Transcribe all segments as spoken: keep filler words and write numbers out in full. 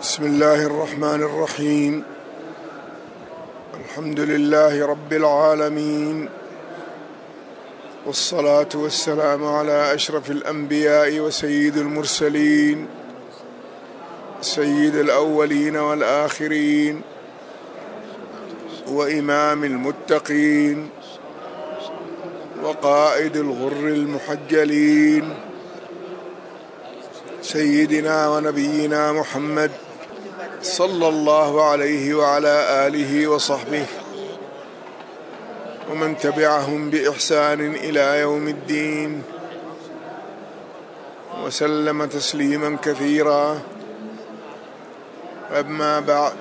بسم الله الرحمن الرحيم. الحمد لله رب العالمين، والصلاة والسلام على أشرف الأنبياء وسيد المرسلين، سيد الأولين والآخرين، وإمام المتقين، وقائد الغر المحجلين، سيدنا ونبينا محمد صلى الله عليه وعلى آله وصحبه ومن تبعهم بإحسان إلى يوم الدين، وسلم تسليما كثيرا. أما بعد،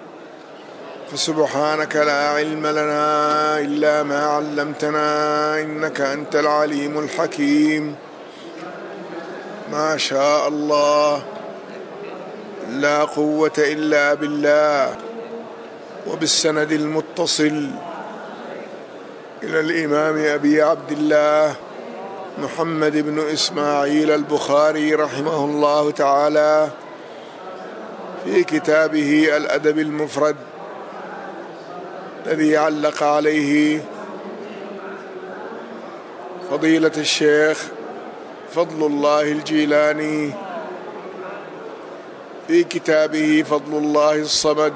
فسبحانك لا علم لنا إلا ما علمتنا إنك أنت العليم الحكيم. ما شاء الله، لا قوة إلا بالله. وبالسند المتصل إلى الإمام أبي عبد الله محمد بن إسماعيل البخاري رحمه الله تعالى في كتابه الأدب المفرد، الذي علق عليه فضيلة الشيخ فضل الله الجيلاني في كتابه فضل الله الصمد،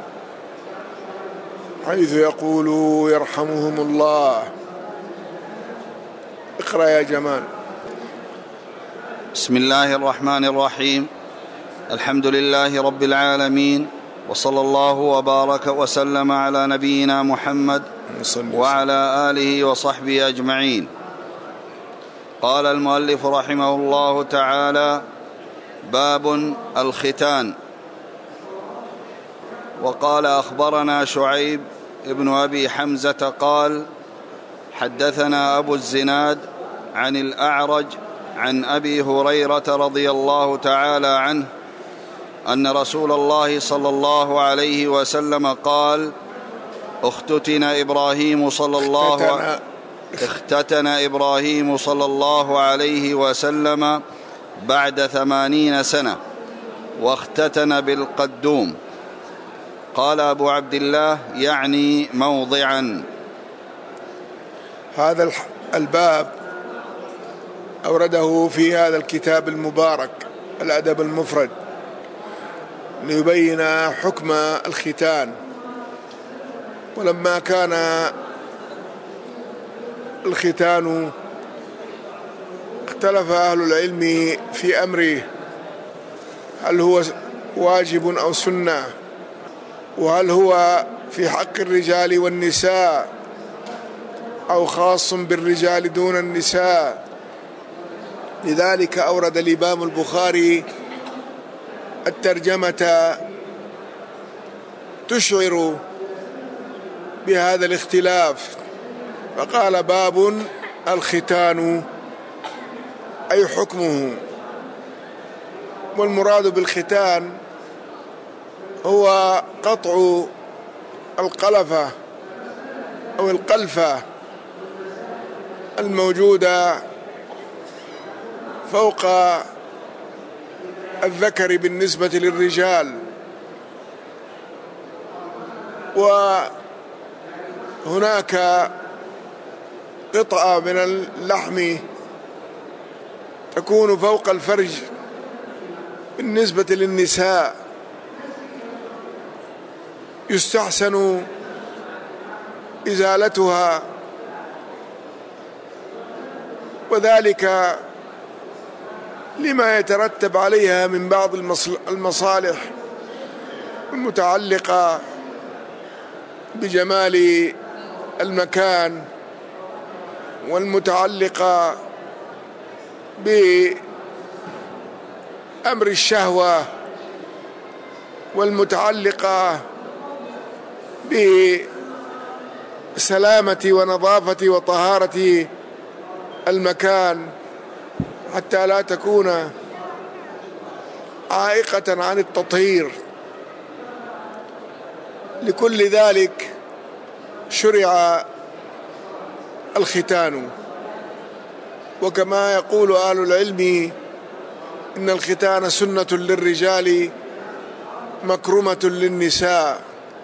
حيث يقول يرحمهم الله. اقرأ يا جمال. بسم الله الرحمن الرحيم. الحمد لله رب العالمين، وصلى الله وبارك وسلم على نبينا محمد وعلى آله وصحبه أجمعين. قال المؤلف رحمه الله تعالى: باب الختان. وقال: أخبرنا شعيب ابن أبي حمزة قال: حدثنا أبو الزناد عن الأعرج عن أبي هريرة رضي الله تعالى عنه أن رسول الله صلى الله عليه وسلم قال: اختتن إبراهيم صلى الله عليه اختتن إبراهيم صلى الله عليه وسلم بعد ثمانين سنة، واختتن بالقدوم. قال أبو عبد الله: يعني موضعا. هذا الباب أورده في هذا الكتاب المبارك الأدب المفرد ليبين حكم الختان. ولما كان الختان اختلف أهل العلم في أمره، هل هو واجب أو سنة، وهل هو في حق الرجال والنساء أو خاص بالرجال دون النساء. لذلك أورد الإمام البخاري الترجمة تشعر بهذا الاختلاف، فقال: باب الختان، أي حكمه. والمراد بالختان هو قطع القلفة أو القلفة الموجودة فوق الذكر بالنسبة للرجال. وهناك قطعة من اللحم تكون فوق الفرج بالنسبة للنساء، يستحسن إزالتها، وذلك لما يترتب عليها من بعض المصالح المتعلقة بجمال المكان، والمتعلقة بأمر الشهوة، والمتعلقة بسلامة ونظافة وطهارة المكان، حتى لا تكون عائقة عن التطهير. لكل ذلك شرع الختان. وكما يقول أهل العلم إن الختان سنة للرجال مكرمة للنساء.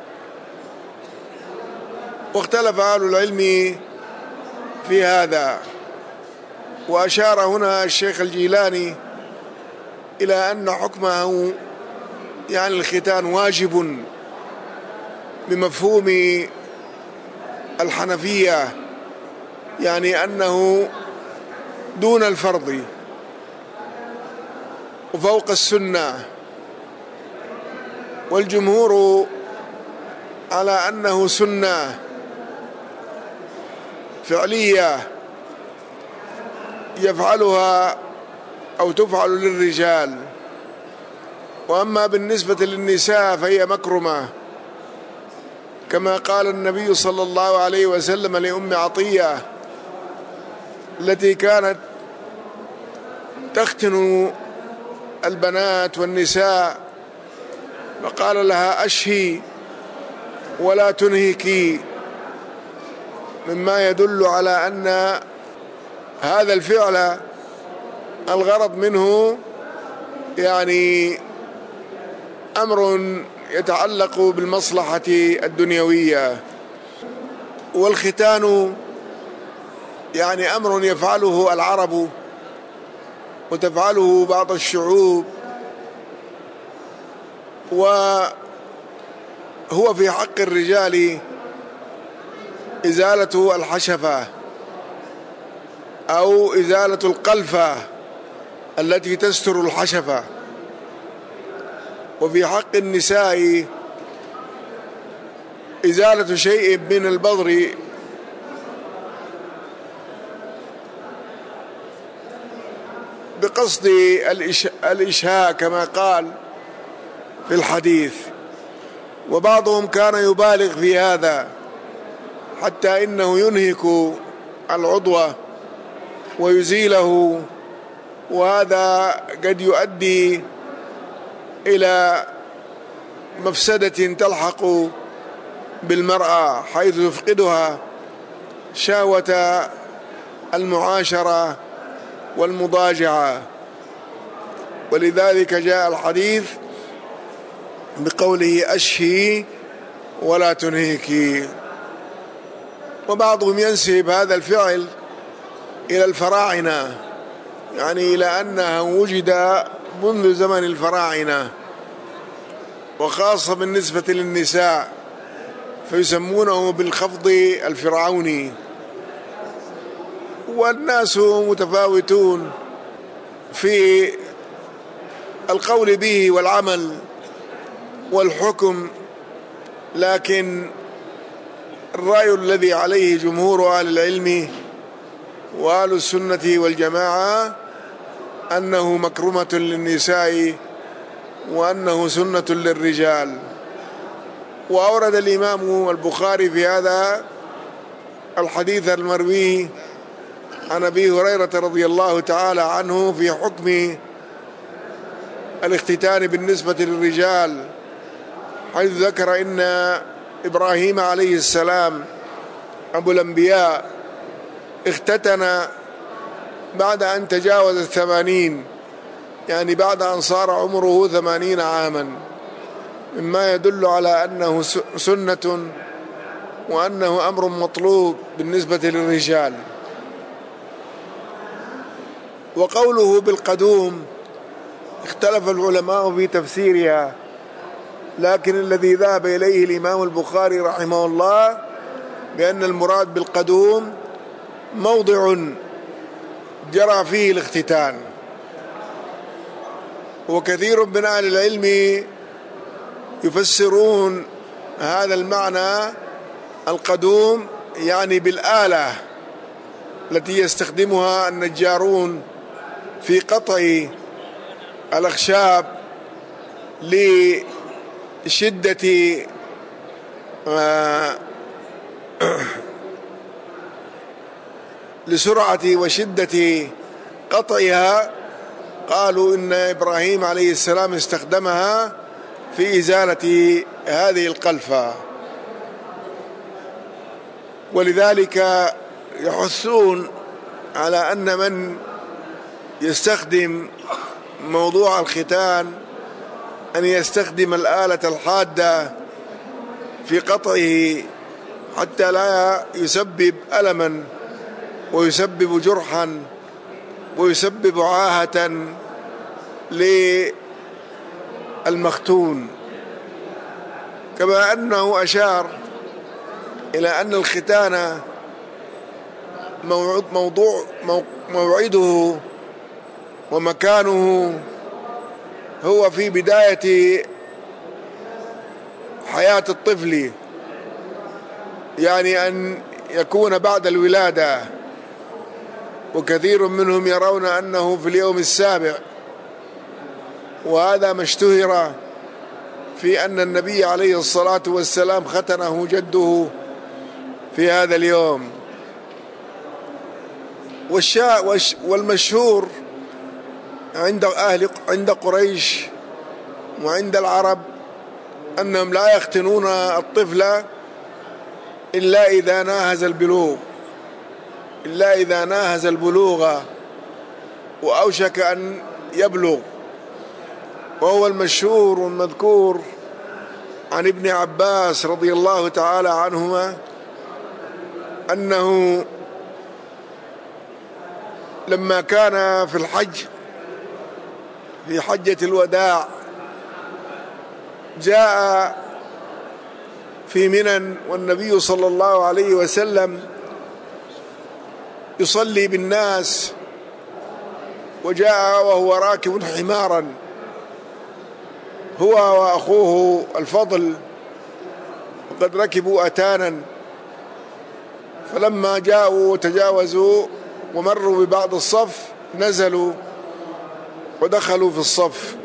واختلف أهل العلم في هذا، وأشار هنا الشيخ الجيلاني إلى أن حكمه يعني الختان واجب بمفهوم الحنفية، يعني أنه دون الفرض وفوق السنة، والجمهور على أنه سنة فعلية يفعلها أو تفعل للرجال. وأما بالنسبة للنساء فهي مكرمة، كما قال النبي صلى الله عليه وسلم لأم عطية التي كانت تختن البنات والنساء، فقال لها أشهي ولا تنهكي، مما يدل على أن هذا الفعل الغرض منه يعني أمر يتعلق بالمصلحة الدنيوية. والختان يعني أمر يفعله العرب وتفعله بعض الشعوب، وهو في حق الرجال إزالة الحشفة أو إزالة القلفة التي تستر الحشفة، وفي حق النساء إزالة شيء من البضر بقصد الإشهاء كما قال في الحديث. وبعضهم كان يبالغ في هذا حتى إنه ينهك العضو ويزيله، وهذا قد يؤدي إلى مفسدة تلحق بالمرأة، حيث يفقدها شهوة المعاشرة والمضاجعة. ولذلك جاء الحديث بقوله أشهي ولا تنهكي. وبعضهم ينسب هذا الفعل إلى الفراعنة، يعني إلى أنه وجد منذ زمن الفراعنة، وخاصة بالنسبة للنساء فيسمونه بالخفض الفرعوني. والناس متفاوتون في القول به والعمل والحكم، لكن الرأي الذي عليه جمهور أهل العلم وأهل السنة والجماعة أنه مكرمة للنساء وأنه سنة للرجال. وأورد الإمام البخاري في هذا الحديث المروي عن أبي هريرة رضي الله تعالى عنه في حكم الاختتان بالنسبة للرجال، حيث ذكر إن إبراهيم عليه السلام أبو الأنبياء اختتن بعد أن تجاوز الثمانين، يعني بعد أن صار عمره ثمانين عاما، مما يدل على أنه سنة وأنه أمر مطلوب بالنسبة للرجال. وقوله بالقدوم اختلف العلماء في تفسيرها، لكن الذي ذهب إليه الإمام البخاري رحمه الله بأن المراد بالقدوم موضع جرى فيه الاختتان. وكثير من أهل العلم يفسرون هذا المعنى القدوم يعني بالآلة التي يستخدمها النجارون في قطع الأخشاب لشدة لسرعة وشدة قطعها. قالوا إن إبراهيم عليه السلام استخدمها في إزالة هذه القلفة، ولذلك يحثون على أن من يستخدم موضوع الختان أن يستخدم الآلة الحادة في قطعه حتى لا يسبب ألما ويسبب جرحا ويسبب عاهة للمختون. كما أنه أشار إلى أن الختان موضوع موعده ومكانه هو في بداية حياة الطفل، يعني أن يكون بعد الولادة، وكثير منهم يرون أنه في اليوم السابع، وهذا ما اشتهر في أن النبي عليه الصلاة والسلام ختنه جده في هذا اليوم. والمشهور عند أهل عند قريش وعند العرب أنهم لا يختنون الطفل إلا إذا ناهز البلوغ إلا إذا ناهز البلوغ وأوشك أن يبلغ. وهو المشهور والمذكور عن ابن عباس رضي الله تعالى عنهما أنه لما كان في الحج في حجة الوداع جاء في منى والنبي صلى الله عليه وسلم يصلي بالناس، وجاء وهو راكب حمارا هو وأخوه الفضل، وقد ركبوا أتانا، فلما جاءوا وتجاوزوا ومروا ببعض الصف نزلوا ودخلوا في الصف.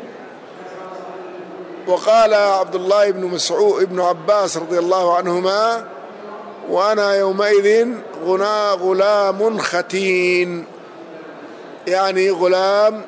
وقال عبد الله بن مسعود ابن عباس رضي الله عنهما: وأنا يومئذ غلام ختين، يعني غلام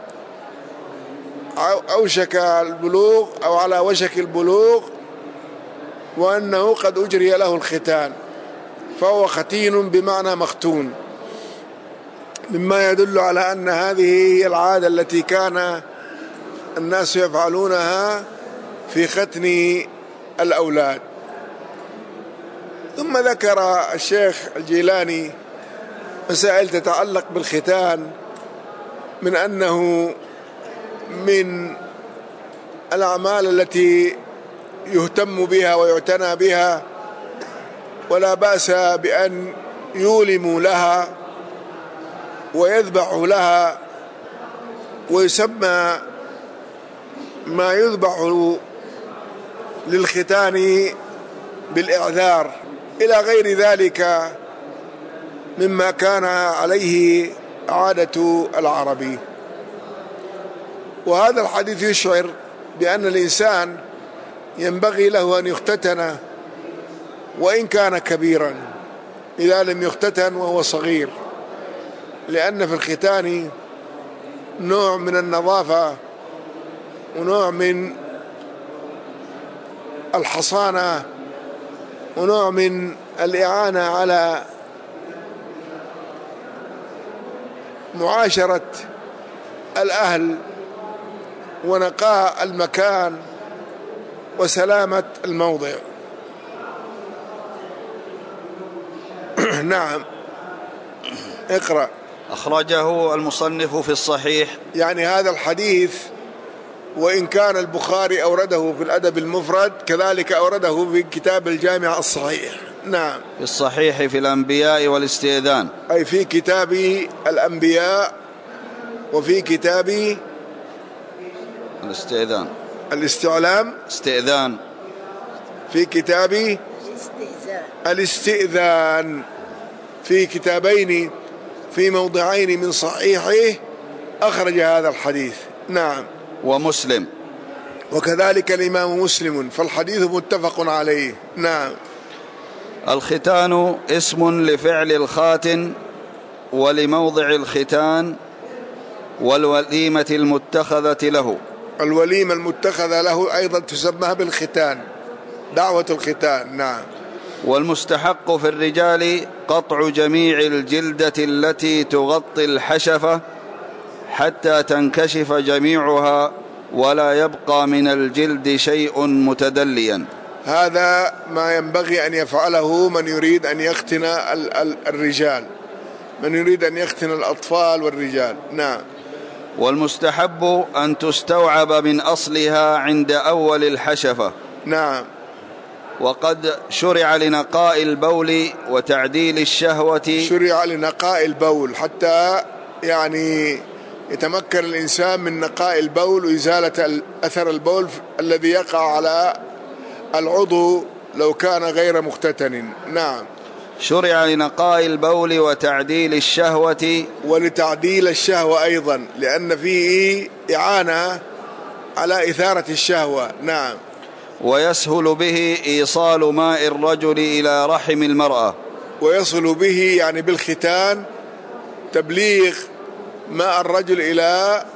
أوشك البلوغ أو على وشك البلوغ، وأنه قد أجري له الختان، فهو ختين بمعنى مختون، مما يدل على أن هذه هي العادة التي كان الناس يفعلونها في ختن الأولاد. ثم ذكر الشيخ الجيلاني مسائل تتعلق بالختان، من أنه من الأعمال التي يهتم بها ويعتنى بها، ولا بأس بأن يولموا لها ويذبحوا لها، ويسمى ما يذبح للختان بالإعذار، إلى غير ذلك مما كان عليه عادة العرب. وهذا الحديث يشعر بأن الإنسان ينبغي له أن يختتن وإن كان كبيرا إذا لم يختتن وهو صغير، لأن في الختان نوع من النظافة ونوع من الحصانة ونوع من الإعانة على معاشرة الأهل ونقاء المكان وسلامة الموضع. نعم، اقرأ. أخرجه المصنف في الصحيح، يعني هذا الحديث وإن كان البخاري أورده في الأدب المفرد كذلك أورده في كتاب الجامع الصحيح. نعم، في الصحيح في الأنبياء والاستئذان، أي في كتاب الأنبياء وفي كتاب الاستئذان الاستعلام استئذان في كتاب الاستئذان، في كتابين في موضعين من صحيحه أخرج هذا الحديث. نعم، ومسلم وكذلك الإمام مسلم، فالحديث متفق عليه. نعم. الختان اسم لفعل الخاتن ولموضع الختان والوليمة المتخذة له. الوليمة المتخذة له أيضا تسمى بالختان، دعوة الختان. نعم. والمستحق في الرجال قطع جميع الجلدة التي تغطي الحشفة حتى تنكشف جميعها ولا يبقى من الجلد شيء متدليا. هذا ما ينبغي أن يفعله من يريد أن يختن الرجال، من يريد أن يختن الأطفال والرجال. نعم. والمستحب أن تستوعب من أصلها عند أول الحشفة. نعم. وقد شرع لنقاء البول وتعديل الشهوة، شرع لنقاء البول حتى يعني يتمكن الإنسان من نقاء البول وإزالة أثر البول الذي يقع على العضو لو كان غير مختتن. نعم. شرع لنقاء البول وتعديل الشهوة، ولتعديل الشهوة أيضا، لأن فيه إعانة على إثارة الشهوة. نعم. ويسهل به إيصال ماء الرجل إلى رحم المرأة، ويصل به يعني بالختان تبليغ ماء الرجل إلى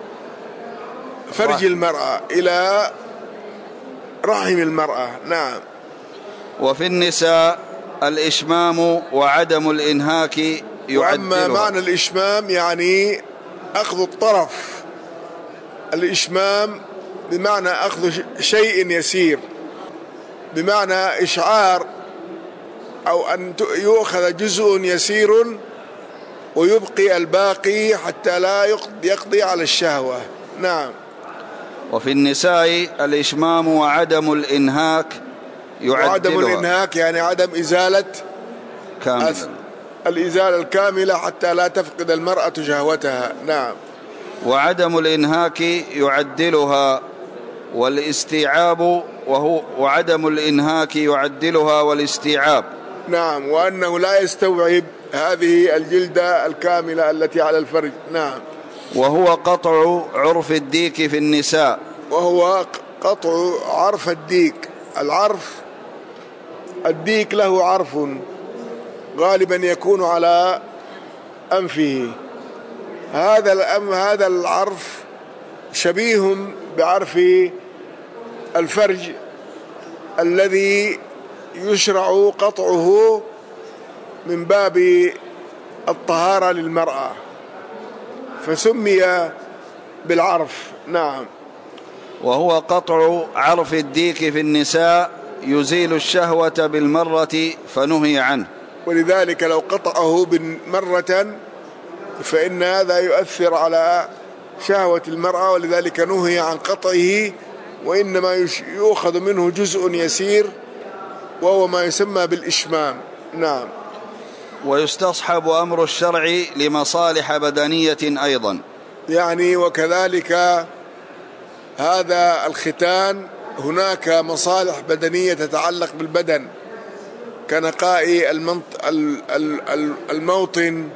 فرج المرأة، إلى رحم المرأة. نعم. وفي النساء الإشمام وعدم الإنهاك يعدلها. وأما معنى الإشمام يعني أخذ الطرف، الإشمام بمعنى أخذ شيء يسير، بمعنى إشعار أو أن يؤخذ جزء يسير ويبقي الباقي حتى لا يقضي على الشهوة. نعم. وفي النساء الإشمام وعدم الإنهاك يعدلها. وعدم الإنهاك يعني عدم إزالة كاملة، الإزالة الكاملة حتى لا تفقد المرأة شهوتها. نعم. وعدم الإنهاك يعدلها والاستيعاب، وهو وعدم الإنهاك يعدلها والاستيعاب. نعم. وأنه لا يستوعب هذه الجلدة الكاملة التي على الفرج. نعم. وهو قطع عرف الديك في النساء. وهو قطع عرف الديك. العرف، الديك له عرف غالبا يكون على أنفه، هذا الأم هذا العرف شبيه بعرف الفرج الذي يشرع قطعه من باب الطهارة للمرأة، فسمي بالعرف. نعم. وهو قطع عرف الديك في النساء يزيل الشهوة بالمرة فنهي عنه. ولذلك لو قطعه مرة فإن هذا يؤثر على شهوة المرأة، ولذلك نهي عن قطعه، وإنما يؤخذ منه جزء يسير وهو ما يسمى بالإشمام. نعم. ويستصحب أمر الشرع لمصالح بدنية أيضا، يعني وكذلك هذا الختان هناك مصالح بدنية تتعلق بالبدن كنقاء الموطن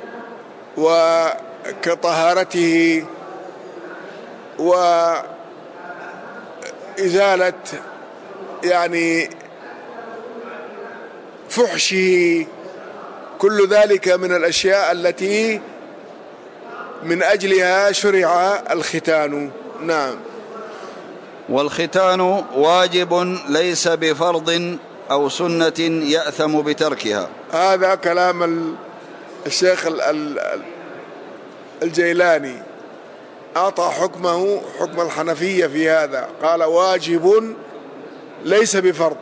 وكطهارته وإزالة يعني فحشه، كل ذلك من الأشياء التي من أجلها شرع الختان. نعم. والختان واجب ليس بفرض أو سنة يأثم بتركها. هذا كلام الشيخ الجيلاني، أعطى حكمه حكم الحنفية في هذا، قال واجب ليس بفرض،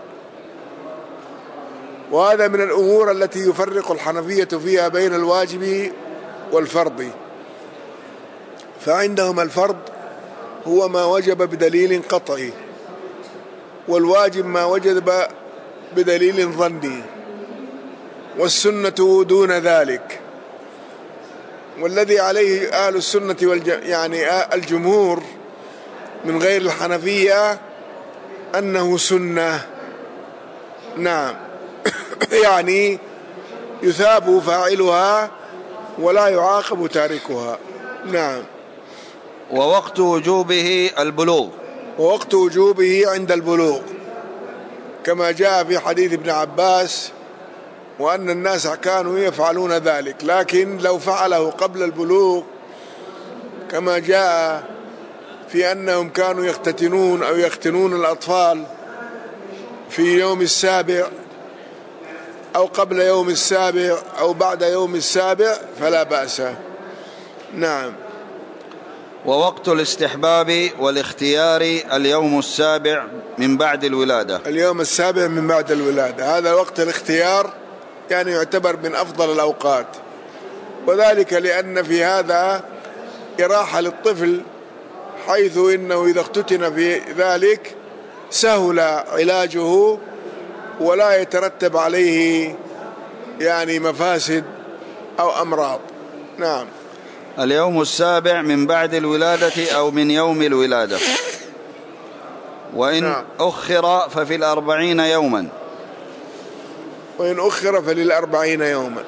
وهذا من الأمور التي يفرق الحنفية فيها بين الواجب والفرض، فعندهم الفرض هو ما وجب بدليل قطعي، والواجب ما وجب بدليل ظني، والسنة دون ذلك. والذي عليه أهل السنة والج... يعني الجمهور من غير الحنفية أنه سنة. نعم. يعني يثاب فاعلها ولا يعاقب تاركها. نعم. ووقت وجوبه البلوغ. ووقت وجوبه عند البلوغ، كما جاء في حديث ابن عباس وأن الناس كانوا يفعلون ذلك، لكن لو فعله قبل البلوغ كما جاء في أنهم كانوا يختتنون أو يختنون الأطفال في يوم السابع أو قبل يوم السابع أو بعد يوم السابع فلا بأس. نعم. ووقت الاستحباب والاختيار اليوم السابع من بعد الولادة. اليوم السابع من بعد الولادة هذا وقت الاختيار، يعني يعتبر من أفضل الأوقات، وذلك لأن في هذا إراحة للطفل، حيث إنه إذا اختتن في ذلك سهل علاجه ولا يترتب عليه يعني مفاسد أو أمراض. نعم. اليوم السابع من بعد الولادة أو من يوم الولادة. وإن نعم. أخر ففي الأربعين يوما. وإن أخر فللأربعين يوما.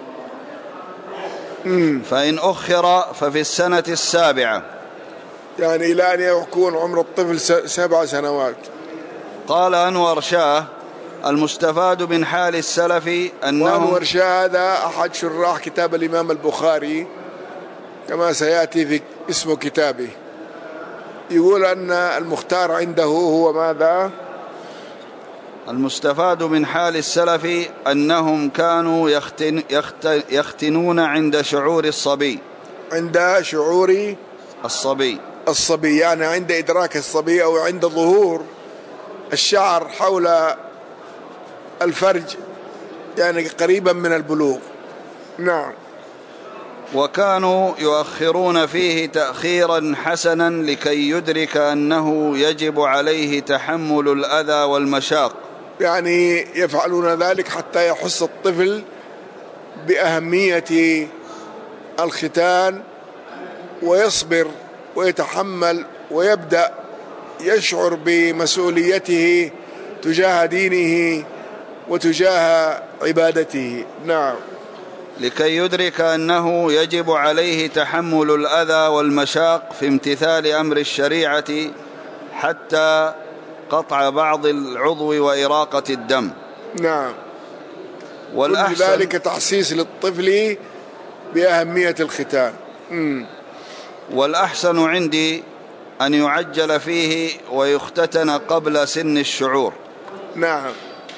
مم. فإن أخر ففي السنة السابعة، يعني إلى أن يكون عمر الطفل سبع سنوات. قال أنور شاه: المستفاد من حال السلف أنه وأنور شاه هذا أحد شراح كتاب الإمام البخاري كما سيأتي في اسم كتابه. يقول أن المختار عنده هو ماذا؟ المستفاد من حال السلف أنهم كانوا يختن يختن يختنون عند شعور الصبي. عند شعور الصبي الصبي يعني عند إدراك الصبي أو عند ظهور الشعر حول الفرج، يعني قريبا من البلوغ. نعم. وكانوا يؤخرون فيه تأخيرا حسنا لكي يدرك أنه يجب عليه تحمل الأذى والمشاق، يعني يفعلون ذلك حتى يحس الطفل بأهمية الختان ويصبر ويتحمل ويبدأ يشعر بمسؤوليته تجاه دينه وتجاه عبادته. نعم. لكي يدرك أنه يجب عليه تحمل الأذى والمشاق في امتثال أمر الشريعة حتى قطع بعض العضو وإراقة الدم. نعم. والأحسن كل ذلك تحسيس للطفل بأهمية الختان. م. والأحسن عندي أن يعجل فيه ويختتن قبل سن الشعور. نعم.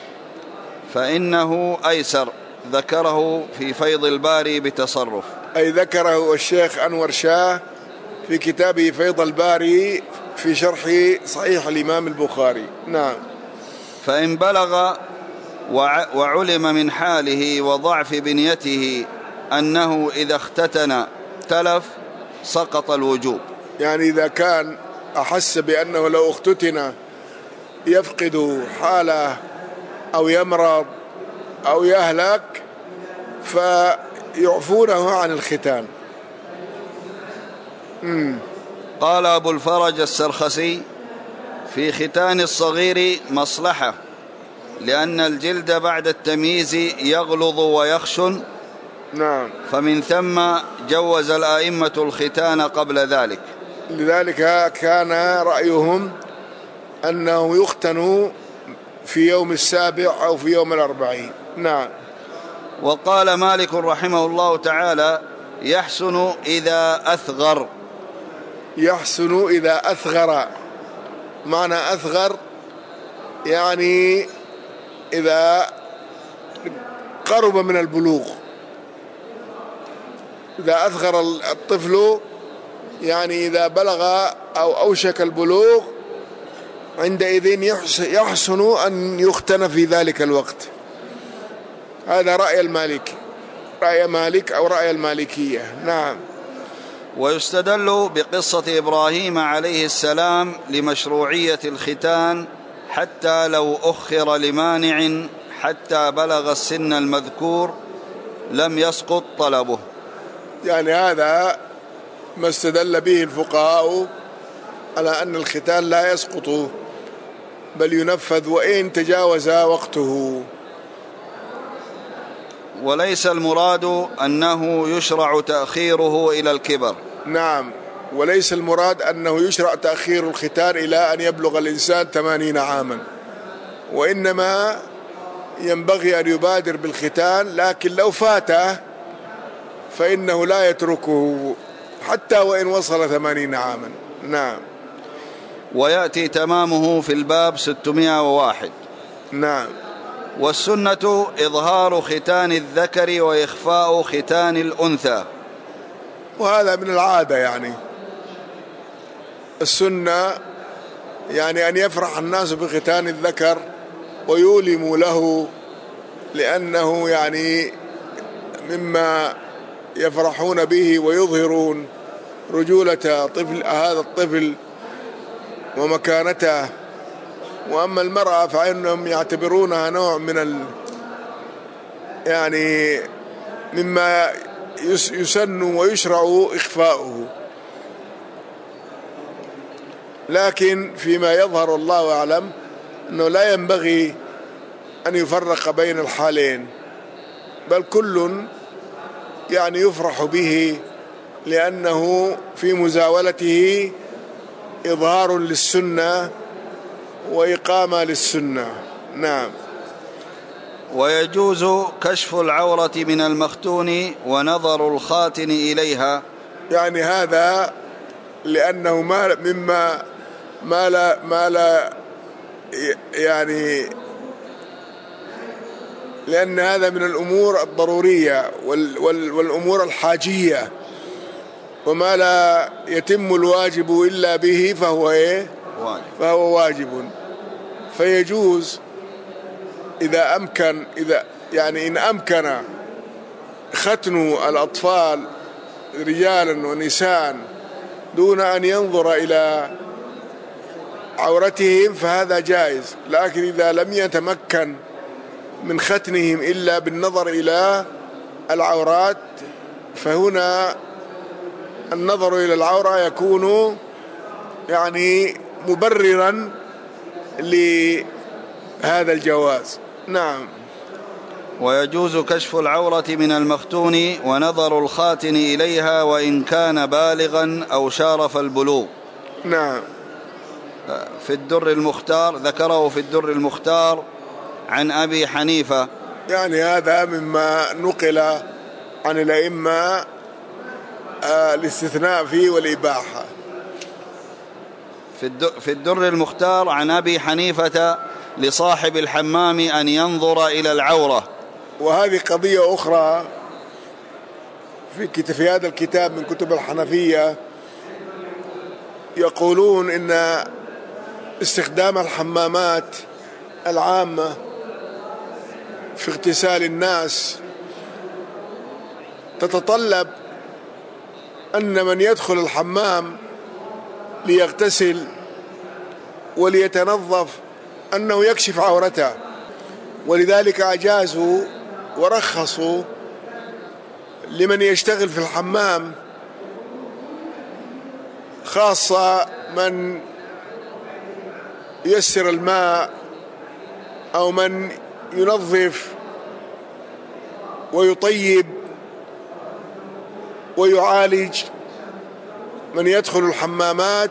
فإنه أيسر، ذكره في فيض الباري بتصرف، أي ذكره الشيخ أنور شاه في كتابه فيض الباري في شرح صحيح الإمام البخاري. نعم. فإن بلغ وعلم من حاله وضعف بنيته أنه إذا اختتن تلف سقط الوجوب، يعني إذا كان أحس بأنه لو اختتن يفقد حاله أو يمرض أو يهلك فيعفونه عن الختان. مم. قال أبو الفرج السرخسي: في ختان الصغير مصلحة، لأن الجلد بعد التمييز يغلظ ويخشن. نعم. فمن ثم جوز الآئمة الختان قبل ذلك. لذلك كان رأيهم أنه يختن في يوم السابع أو في يوم الأربعين. نعم. وقال مالك رحمه الله تعالى: يحسن إذا أثغر. يحسن إذا أثغر، معنى أثغر يعني إذا قرب من البلوغ. إذا أثغر الطفل يعني إذا بلغ أو أوشك البلوغ، عندئذ يحسن أن يختن في ذلك الوقت. هذا رأي المالك، رأي مالك أو رأي المالكية. نعم. ويستدل بقصة إبراهيم عليه السلام لمشروعية الختان حتى لو أخر لمانع حتى بلغ السن المذكور لم يسقط طلبه. يعني هذا ما استدل به الفقهاء على أن الختان لا يسقط بل ينفذ وإن تجاوز وقته. وليس المراد أنه يشرع تأخيره إلى الكبر. نعم. وليس المراد أنه يشرع تأخير الختان إلى أن يبلغ الإنسان ثمانين عاما، وإنما ينبغي أن يبادر بالختان، لكن لو فاته فإنه لا يتركه حتى وإن وصل ثمانين عاما. نعم. ويأتي تمامه في الباب ستمائة وواحد. نعم. والسنة إظهار ختان الذكر وإخفاء ختان الأنثى. وهذا من العادة، يعني السنة يعني أن يفرح الناس بختان الذكر ويؤلموا له، لأنه يعني مما يفرحون به ويظهرون رجولة طفل هذا الطفل ومكانته. وأما المرأة فإنهم يعتبرونها نوع من ال يعني مما يسن ويشرع إخفاؤه، لكن فيما يظهر الله أعلم أنه لا ينبغي أن يفرق بين الحالين، بل كل يعني يفرح به، لأنه في مزاولته إظهار للسنة وإقامة للسنة. نعم. ويجوز كشف العورة من المختون ونظر الخاتن إليها، يعني هذا لأنه ما مما ما لا ما لا يعني لأن هذا من الأمور الضرورية والأمور الحاجية، وما لا يتم الواجب إلا به فهو إيه؟ واجب. فهو واجب. فيجوز إذا أمكن إذا يعني إن أمكن ختن الأطفال رجالا ونساء دون أن ينظر إلى عورتهم فهذا جائز، لكن إذا لم يتمكن من ختنهم إلا بالنظر إلى العورات فهنا النظر إلى العورة يكون يعني مبررا لهذا الجواز. نعم. ويجوز كشف العورة من المختون ونظر الخاتن إليها وإن كان بالغا أو شارف البلوغ. نعم. في الدر المختار ذكره في الدر المختار عن أبي حنيفة، يعني هذا مما نقل عن الأئمة الاستثناء فيه والإباحة. في الدر المختار عن أبي حنيفة لصاحب الحمام أن ينظر إلى العورة. وهذه قضية أخرى في هذا الكتاب من كتب الحنفية، يقولون إن استخدام الحمامات العامة في اغتسال الناس تتطلب أن من يدخل الحمام ليغتسل وليتنظف أنه يكشف عورته، ولذلك أجازوا ورخصوا لمن يشتغل في الحمام، خاصة من يسر الماء أو من ينظف ويطيب ويعالج، من يدخل الحمامات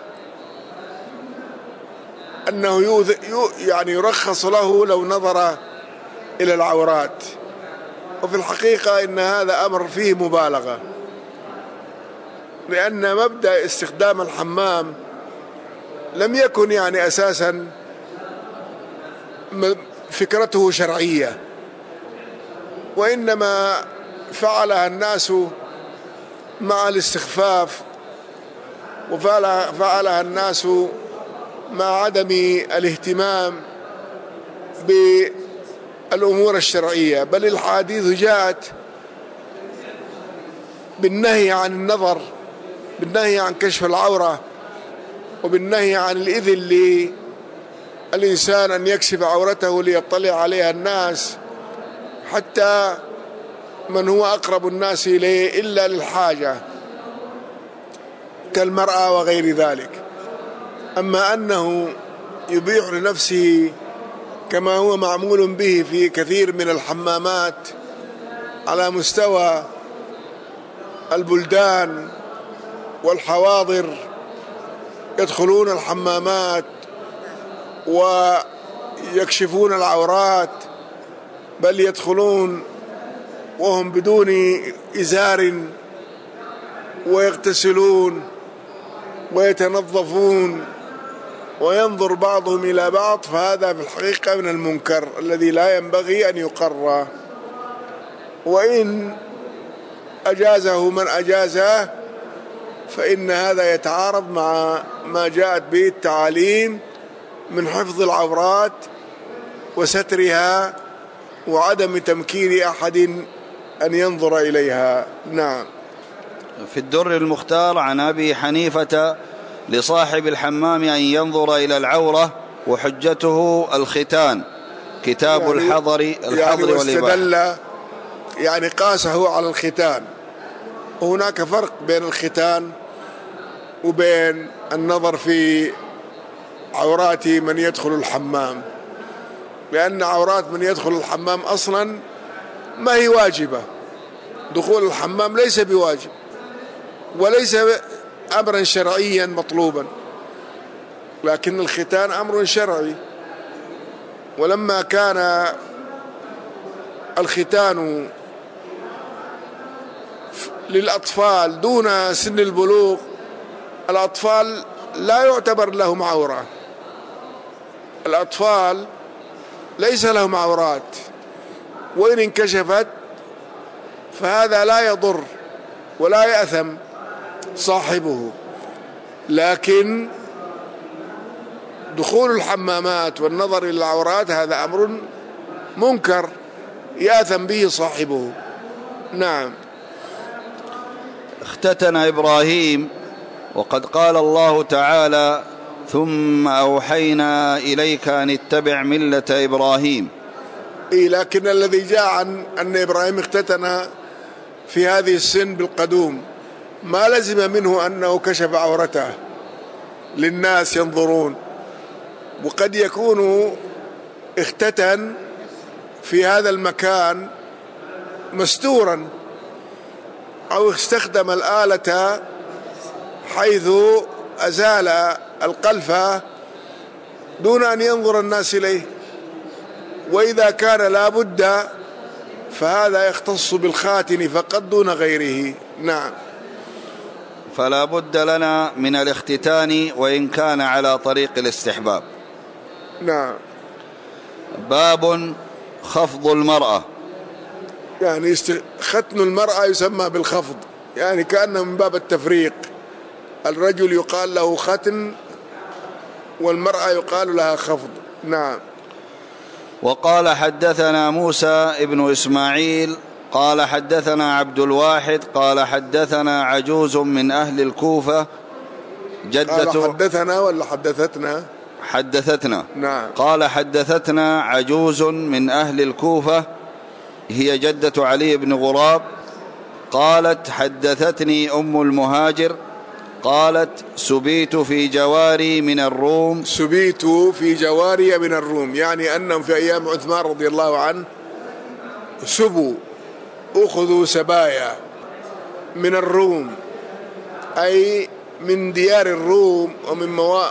أنه يعني يرخص له لو نظر إلى العورات. وفي الحقيقة إن هذا أمر فيه مبالغة، لأن مبدأ استخدام الحمام لم يكن يعني أساسا فكرته شرعية، وإنما فعلها الناس مع الاستخفاف، وفعلها الناس مع عدم الاهتمام بالأمور الشرعية، بل الحديث جاءت بالنهي عن النظر، بالنهي عن كشف العورة، وبالنهي عن الإذن للإنسان أن يكشف عورته ليطلع عليها الناس، حتى من هو أقرب الناس إليه إلا للحاجة كالمرأة وغير ذلك. أما أنه يبيح لنفسه كما هو معمول به في كثير من الحمامات على مستوى البلدان والحواضر، يدخلون الحمامات ويكشفون العورات، بل يدخلون وهم بدون إزار ويغتسلون ويتنظفون وينظر بعضهم إلى بعض، فهذا في الحقيقة من المنكر الذي لا ينبغي أن يقر. وإن أجازه من أجازه فإن هذا يتعارض مع ما جاءت به التعاليم من حفظ العورات وسترها وعدم تمكين أحد أن ينظر إليها. نعم. في الدر المختار عن أبي حنيفة لصاحب الحمام أن ينظر إلى العورة وحجته الختان، كتاب يعني الحضر الحضر يعني والإباحة. يعني قاسه على الختان. وهناك فرق بين الختان وبين النظر في عورات من يدخل الحمام، لأن عورات من يدخل الحمام أصلا ما هي واجبة. دخول الحمام ليس بواجب وليس أمرا شرعيا مطلوبا، لكن الختان أمر شرعي. ولما كان الختان للأطفال دون سن البلوغ، الأطفال لا يعتبر لهم عورة، الأطفال ليس لهم عورات، وإن انكشفت فهذا لا يضر ولا يأثم صاحبه. لكن دخول الحمامات والنظر إلى العورات هذا أمر منكر يأثم به صاحبه. نعم. اختتن إبراهيم وقد قال الله تعالى: ثم أوحينا إليك أن اتبع ملة إبراهيم. إيه، لكن الذي جاء عن أن إبراهيم اختتن في هذه السن بالقدوم ما لزم منه أنه كشف عورته للناس ينظرون، وقد يكون اختتن في هذا المكان مستورا أو استخدم الآلة حيث أزال القلفة دون أن ينظر الناس إليه. وإذا كان لا بد فهذا يختص بالخاتن فقط دون غيره. نعم. فلا بد لنا من الاختتان وإن كان على طريق الاستحباب. نعم. باب خفض المرأة. يعني ختن المرأة يسمى بالخفض، يعني كأنه من باب التفريق. الرجل يقال له ختن والمرأة يقال لها خفض. نعم. وقال حدثنا موسى ابن إسماعيل قال حدثنا عبد الواحد قال حدثنا عجوز من أهل الكوفة جدة. قال حدثنا ولا حدثتنا؟ حدثتنا. نعم. قال حدثتنا عجوز من أهل الكوفة هي جدة علي بن غراب قالت حدثتني أم المهاجر قالت سبيت في جواري من الروم. سبيت في جواري من الروم، يعني أنهم في أيام عثمان رضي الله عنه سبوا، أخذوا سبايا من الروم، أي من ديار الروم ومن موا...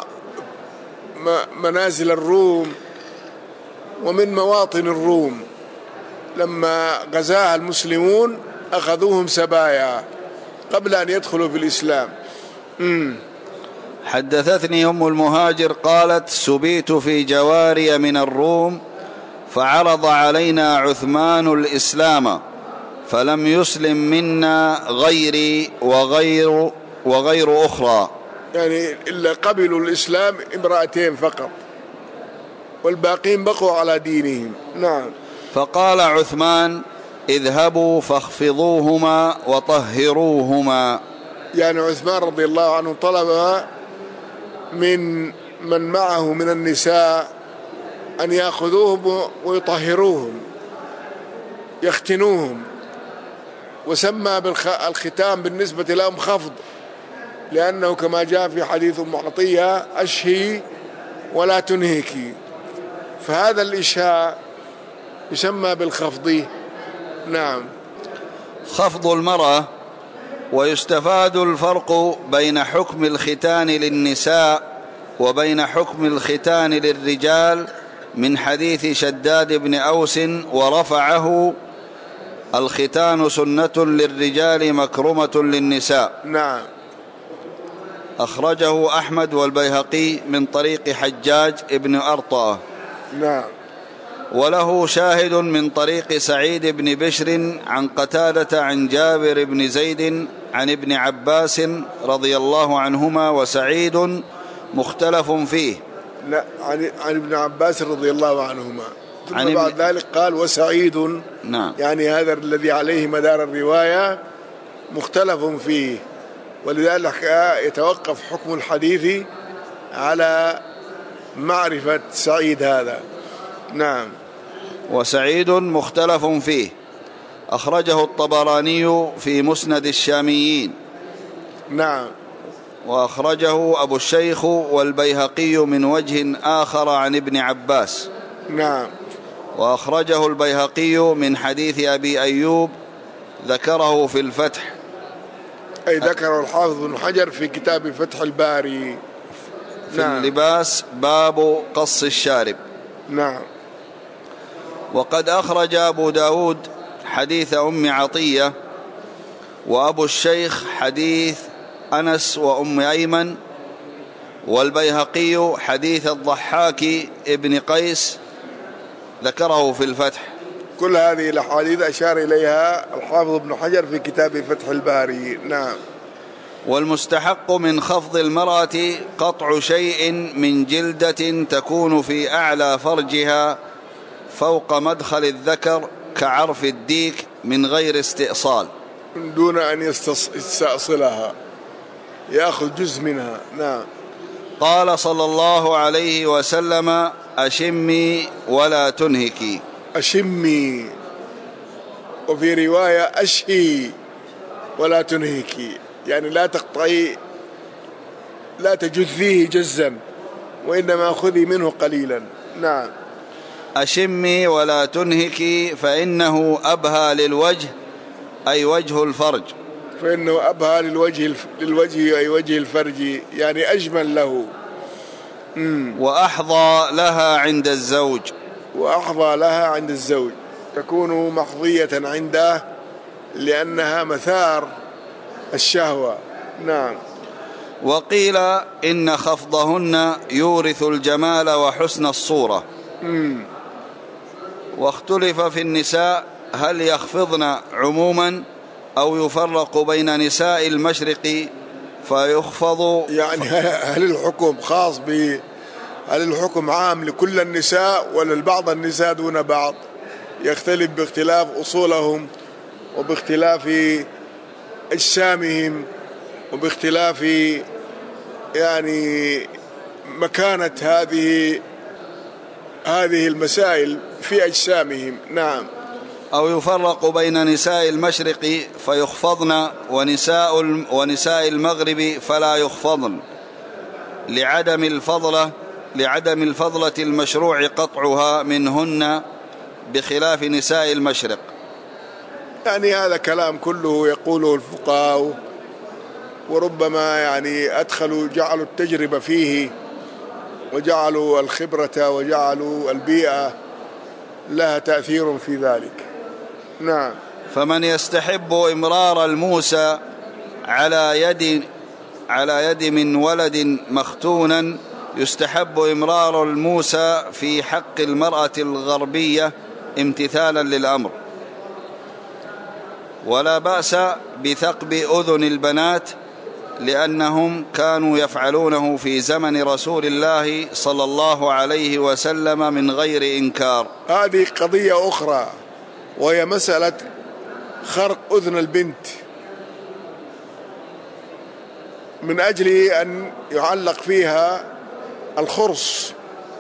منازل الروم ومن مواطن الروم. لما غزاها المسلمون أخذوهم سبايا قبل أن يدخلوا في الإسلام. مم. حدثتني أم المهاجر قالت سبيت في جواري من الروم فعرض علينا عثمان الإسلام فلم يسلم منا غيري وغير وغير أخرى، يعني إلا قبلوا الإسلام امرأتين فقط والباقين بقوا على دينهم. نعم. فقال عثمان اذهبوا فاخفضوهما وطهروهما. يعني عثمان رضي الله عنه طلب من من معه من النساء أن يأخذوهم ويطهروهم يختنوهم، وسمى بالختام بالنسبة لهم خفض، لأنه كما جاء في حديث أم عطية أشهي ولا تنهكي، فهذا الإشهاء يسمى بالخفض. نعم. خفض المرأة. ويستفاد الفرق بين حكم الختان للنساء وبين حكم الختان للرجال من حديث شداد بن أوس ورفعه: الختان سنة للرجال مكرمة للنساء. نعم. أخرجه أحمد والبيهقي من طريق حجاج ابن أرطاة. نعم. وله شاهد من طريق سعيد بن بشر عن قتادة عن جابر بن زيد عن ابن عباس رضي الله عنهما وسعيد مختلف فيه. لا، عن, عن ابن عباس رضي الله عنهما، ثم عن بعد ابن... ذلك قال وسعيد. نعم. يعني هذا الذي عليه مدار الرواية مختلف فيه، ولذلك يتوقف حكم الحديث على معرفة سعيد هذا. نعم. وسعيد مختلف فيه، أخرجه الطبراني في مسند الشاميين. نعم. وأخرجه أبو الشيخ والبيهقي من وجه آخر عن ابن عباس. نعم. وأخرجه البيهقي من حديث أبي أيوب ذكره في الفتح، أي ذكره الحافظ بن حجر في كتاب فتح الباري في نعم. اللباس باب قص الشارب. نعم. وقد أخرج أبو داود حديث أم عطية، وأبو الشيخ حديث أنس وأم أيمن، والبيهقي حديث الضحاك ابن قيس ذكره في الفتح. كل هذه الأحاديث أشار إليها الحافظ ابن حجر في كتاب فتح الباري. نعم. والمستحق من خفض المرأة قطع شيء من جلدة تكون في أعلى فرجها فوق مدخل الذكر كعرف الديك من غير استئصال، من دون أن يستأصلها، يأخذ جزء منها. نعم. قال صلى الله عليه وسلم أشمي ولا تنهكي. أشمي، وفي رواية أشهي ولا تنهكي، يعني لا تقطعي، لا تجذيه جزا، وإنما خذي منه قليلا. نعم. أشمي ولا تنهكي فإنه أبهى للوجه، أي وجه الفرج. فإنه أبهى للوجه للوجه أي وجه الفرج، يعني أجمل له. مم. وأحظى لها عند الزوج. وأحظى لها عند الزوج، تكون محظية عنده لأنها مثار الشهوة. نعم. وقيل إن خفضهن يورث الجمال وحسن الصورة. مم. واختلف في النساء هل يخفضن عموما أو يفرق بين نساء المشرق فيخفض، يعني هل الحكم خاص ب هل الحكم عام لكل النساء ولا لبعض النساء دون بعض؟ يختلف باختلاف أصولهم وباختلاف أجسامهم وباختلاف يعني مكانة هذه هذه المسائل في أجسامهم. نعم. أو يفرق بين نساء المشرق فيخفضن ونساء ونساء المغرب فلا يخفضن لعدم الفضلة لعدم الفضلة المشروع قطعها منهن بخلاف نساء المشرق. يعني هذا كلام كله يقوله الفقهاء، وربما يعني أدخلوا جعلوا التجربة فيه وجعلوا الخبرة وجعلوا البيئة لها تأثير في ذلك. نعم. فمن يستحب إمرار الموسى على يد على يد من ولد مختونا يستحب إمرار الموسى في حق المرأة الغربية امتثالا للأمر، ولا بأس بثقب أذن البنات لأنهم كانوا يفعلونه في زمن رسول الله صلى الله عليه وسلم من غير إنكار. هذه قضية أخرى، وهي مسألة خرق أذن البنت من أجل أن يعلق فيها الخرص.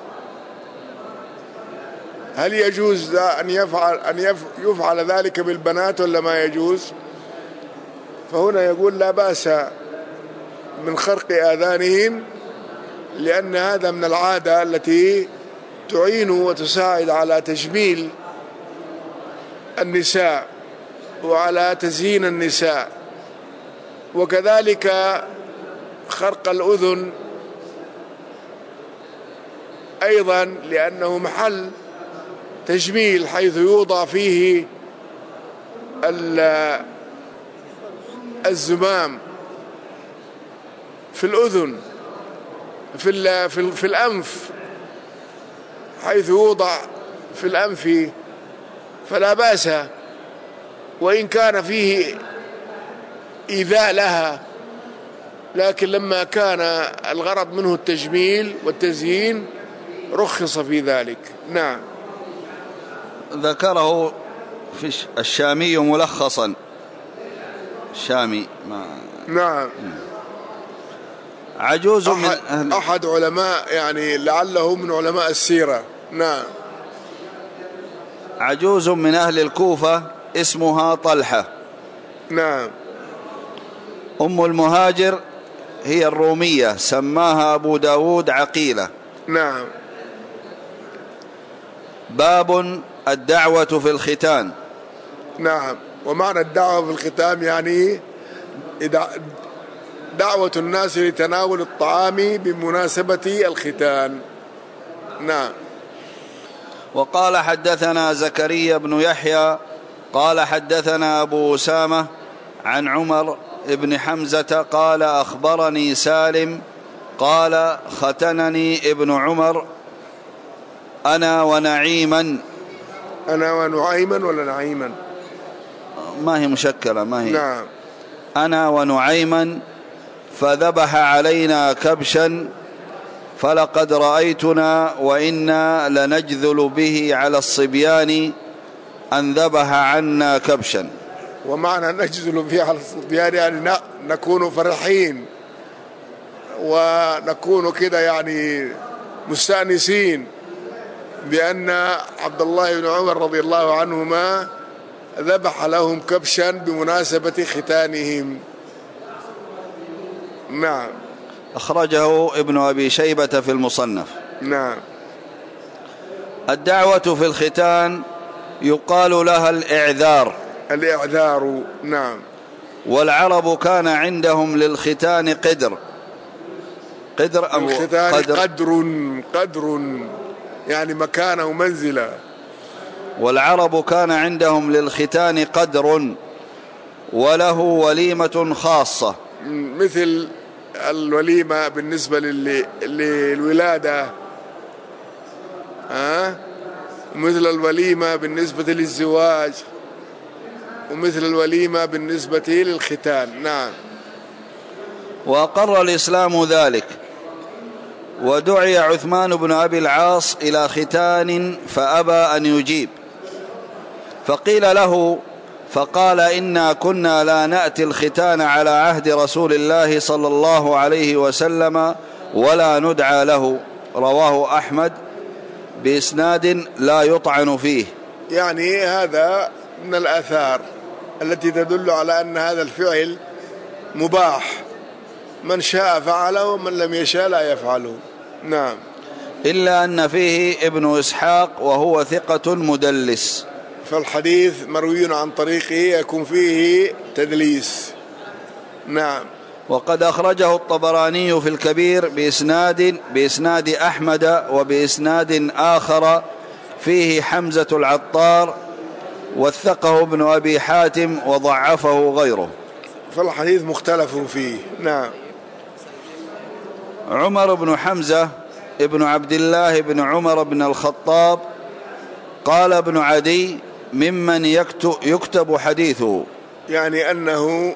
هل يجوز أن يفعل أن يفعل ذلك بالبنات ولا ما يجوز؟ فهنا يقول لا بأس من خرق آذانهم، لأن هذا من العادة التي تعين وتساعد على تجميل النساء وعلى تزيين النساء. وكذلك خرق الأذن أيضا لأنه محل تجميل، حيث يوضع فيه الزمام في الأذن في في الأنف، حيث يوضع في الأنف، فلا بأس وإن كان فيه إيذاء لها، لكن لما كان الغرض منه التجميل والتزيين رخص في ذلك. نعم. ذكره في الشامي ملخصا، الشامي ما نعم. عجوز أحد, من أهل أحد علماء يعني لعله من علماء السيرة. نعم. عجوز من أهل الكوفة اسمها طلحة. نعم. أم المهاجر هي الرومية، سماها أبو داود عقيلة. نعم. باب الدعوة في الختان. نعم. ومعنى الدعوة في الختام يعني دعوة الناس لتناول الطعام بمناسبة الختان. نعم. وقال حدثنا زكريا بن يحيى قال حدثنا أبو أسامة عن عمر بن حمزة قال أخبرني سالم قال ختنني ابن عمر أنا ونعيما. أنا ونعيما ولا نعيما؟ ما هي مشكلة، ما هي. نعم. أنا ونعيما فذبح علينا كبشا فلقد رأيتنا وإنا لنجذل به على الصبيان أن ذبح عنا كبشا. ومعنى نجذل به على الصبيان يعني نكون فرحين ونكون كده يعني مستأنسين بأن عبد الله بن عمر رضي الله عنهما ذبح لهم كبشا بمناسبة ختانهم. نعم. أخرجه ابن أبي شيبة في المصنف. نعم. الدعوة في الختان يقال لها الإعذار. الإعذار. نعم. والعرب كان عندهم للختان قدر. قدر أو الختان قدر قدر قدر يعني مكانة ومنزلة. والعرب كان عندهم للختان قدر وله وليمة خاصة، مثل الوليمة بالنسبة للولادة، ها، ومثل الوليمة بالنسبة للزواج، ومثل الوليمة بالنسبة للختان. نعم. وأقر الإسلام ذلك، ودعي عثمان بن أبي العاص إلى ختان فأبى أن يجيب، فقيل له فقال إنا كنا لا نأتي الختان على عهد رسول الله صلى الله عليه وسلم ولا ندعى له. رواه أحمد بإسناد لا يطعن فيه. يعني هذا من الآثار التي تدل على أن هذا الفعل مباح، من شاء فعله ومن لم يشاء لا يفعله. نعم. إلا أن فيه ابن إسحاق وهو ثقة مدلس، فالحديث مروي عن طريقه يكون فيه تدليس. نعم. وقد أخرجه الطبراني في الكبير بإسناد, بإسناد أحمد وبإسناد آخر فيه حمزة العطار، وثقه ابن أبي حاتم وضعفه غيره. فالحديث مختلف فيه. نعم. عمر بن حمزة ابن عبد الله بن عمر بن الخطاب قال ابن عدي ممن يكتب حديثه، يعني أنه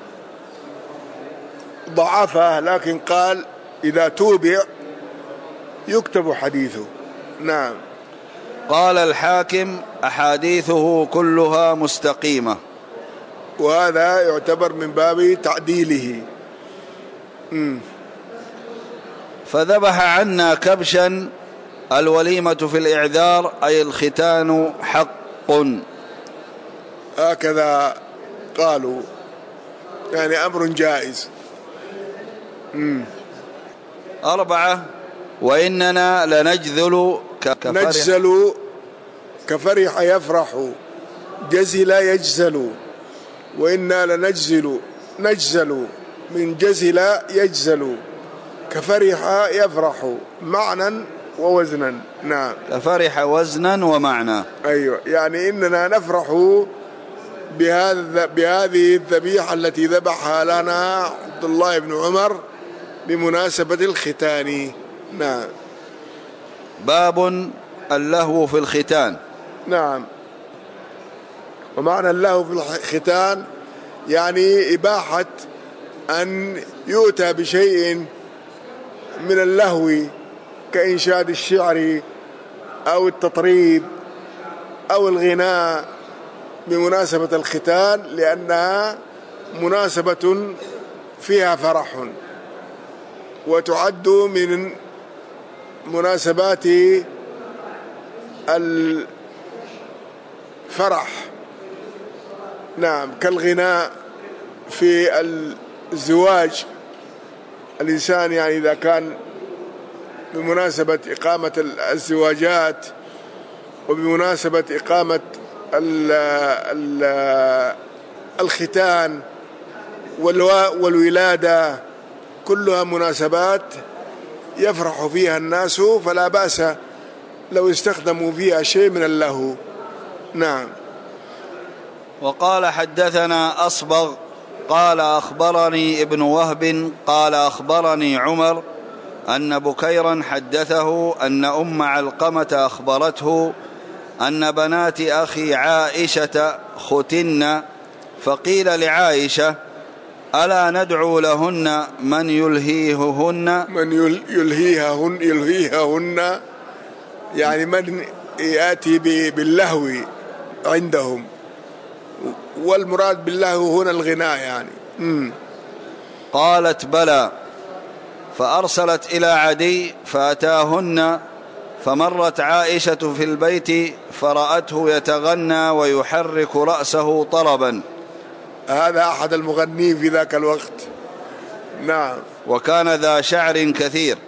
ضعفه، لكن قال إذا توبع يكتب حديثه. نعم. قال الحاكم أحاديثه كلها مستقيمة، وهذا يعتبر من باب تعديله. م. فذبح عنا كبشا، الوليمة في الإعذار أي الختان حق، هكذا قالوا، يعني أمر جائز. م. أربعة وإننا لنجذل كفرح. نجزل كفرح يفرح، جزل يجزل، وإنا لنجزل نجزل من جزل يجزل، كفرح يفرح معنى ووزنا. نعم. كفرح وزنا ومعنى. أيوة، يعني إننا نفرح بهذا بهذه الذبيحة التي ذبحها لنا عبد الله بن عمر بمناسبة الختان. نعم. باب اللهو في الختان. نعم. ومعنى اللهو في الختان يعني إباحة أن يؤتى بشيء من اللهو كإنشاد الشعر أو التطريب أو الغناء بمناسبة الختان، لأنها مناسبة فيها فرح، وتعد من مناسبات الفرح. نعم، كالغناء في الزواج. الإنسان يعني إذا كان بمناسبة إقامة الزواجات وبمناسبة إقامة ال ال الختان والولادة، كلها مناسبات يفرح فيها الناس، فلا بأس لو استخدموا فيها شيء من اللهو. نعم. وقال حدثنا أصبغ قال أخبرني ابن وهب قال أخبرني عمر أن بكيرا حدثه أن أم علقمة أخبرته أن بنات أخي عائشة ختن، فقيل لعائشة: ألا ندعو لهن من يلهيهن من يلهيهن يلهيهن يعني من يأتي باللهو عندهم، والمراد باللهو هنا الغناء يعني. مم. قالت: بلى. فأرسلت إلى عدي فأتاهن، فمرت عائشة في البيت فرأته يتغنى ويحرك رأسه طربا. هذا أحد المغنين في ذاك الوقت. نعم. وكان ذا شعر كثير.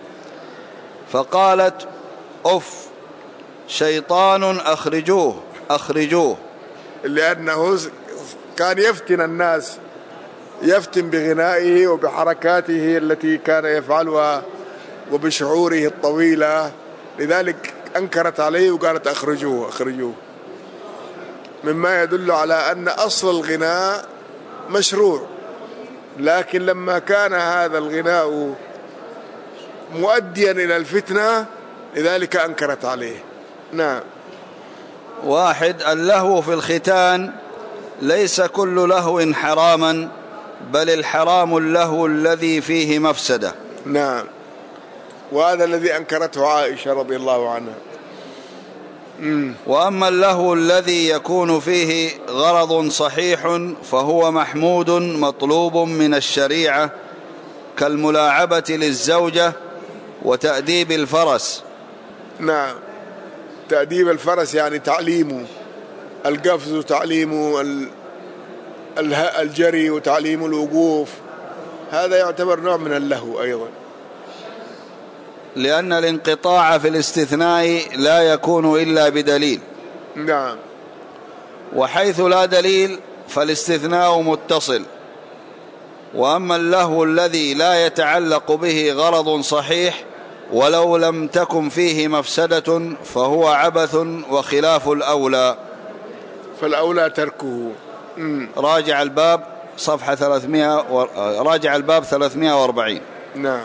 فقالت: أف، شيطان، أخرجوه أخرجوه. لأنه كان يفتن الناس، يفتن بغنائه وبحركاته التي كان يفعلها وبشعوره الطويلة، لذلك أنكرت عليه وقالت: أخرجوه أخرجوه، مما يدل على أن أصل الغناء مشروع، لكن لما كان هذا الغناء مؤديا إلى الفتنة لذلك أنكرت عليه. نعم. واحد: اللهو في الختان ليس كل لهو حراما، بل الحرام اللهو الذي فيه مفسدة. نعم، وهذا الذي أنكرته عائشة رضي الله عنها. مم. وأما اللهو الذي يكون فيه غرض صحيح فهو محمود مطلوب من الشريعة، كالملاعبة للزوجة وتأديب الفرس. نعم، تأديب الفرس يعني تعليمه القفز وتعليمه الجري وتعليمه الوقوف، هذا يعتبر نوع من اللهو أيضا، لأن الانقطاع في الاستثناء لا يكون إلا بدليل. نعم. وحيث لا دليل فالاستثناء متصل. وأما اللهو الذي لا يتعلق به غرض صحيح ولو لم تكن فيه مفسدة فهو عبث وخلاف الأولى، فالأولى تركه. مم. راجع الباب صفحة ثلاثمائة و... راجع الباب ثلاثمائة وأربعين. نعم.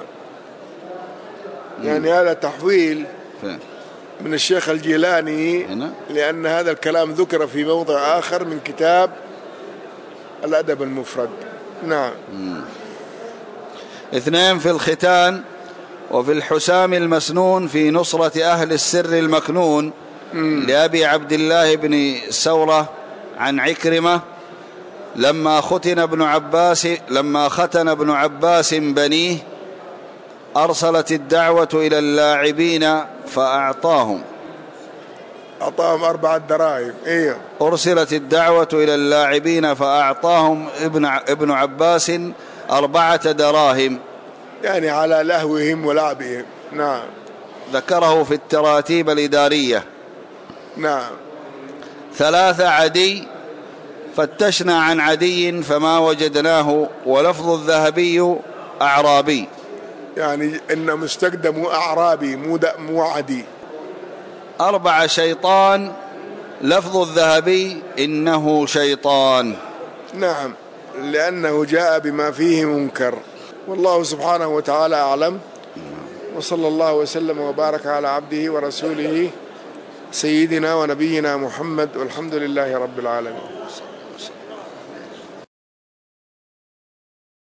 يعني هذا تحويل فين؟ من الشيخ الجيلاني هنا؟ لأن هذا الكلام ذكر في موضع آخر من كتاب الأدب المفرد. نعم. مم. اثنين: في الختان وفي الحسام المسنون في نصرة أهل السر المكنون. مم. لأبي عبد الله بن سورة عن عكرمة: لما ختن ابن عباس لما ختن ابن عباس بنيه أرسلت الدعوة إلى اللاعبين فأعطاهم أعطاهم أربعة دراهم. إيه. أرسلت الدعوة إلى اللاعبين فأعطاهم ابن ابن عباس أربعة دراهم، يعني على لهوهم ولعبهم. نعم. ذكره في التراتيب الإدارية. نعم. ثلاثة: عدي، فتشنا عن عدي فما وجدناه، ولفظ الذهبي أعرابي، يعني إن مستقدم أعرابي مو عدي. أربعة: شيطان، لفظ الذهبي إنه شيطان. نعم، لأنه جاء بما فيه منكر. والله سبحانه وتعالى أعلم، وصلى الله وسلم وبارك على عبده ورسوله سيدنا ونبينا محمد، والحمد لله رب العالمين.